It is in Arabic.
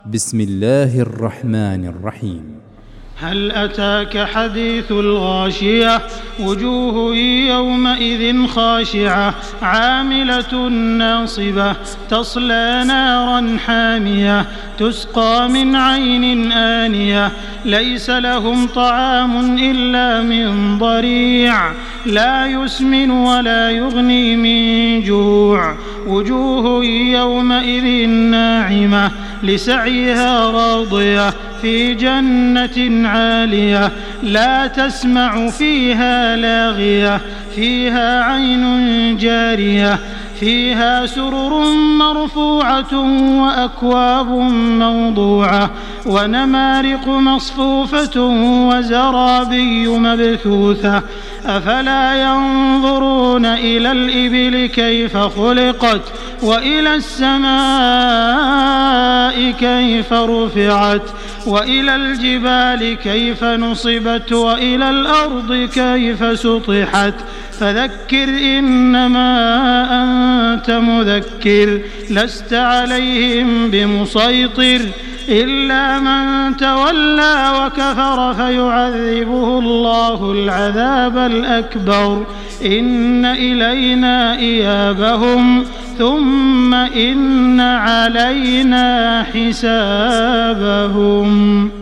بسم الله الرحمن الرحيم. هل أتاك حديث الغاشية وجوه يومئذ خاشعة عاملة ناصبة تصلى نارا حامية تسقى من عين آنية ليس لهم طعام إلا من ضريع لا يسمن ولا يغني من جوع وجوه يومئذ ناعمة لسعيها راضية في جنة عالية لا تسمع فيها لاغية فيها عين جارية فيها سرر مرفوعة وأكواب موضوعة ونمارق مصفوفة وزرابي مبثوثة أفلا ينظرون إلى الإبل كيف خلقت وإلى السماء كيف رفعت وإلى الجبال كيف نصبت وإلى الأرض كيف سطحت فذكر إنما أنت مذكر لست عليهم بمسيطر إلا من تولى وكفر فيعذبه الله العذاب الأكبر إن إلينا إيابهم ثم إن علينا حسابهم.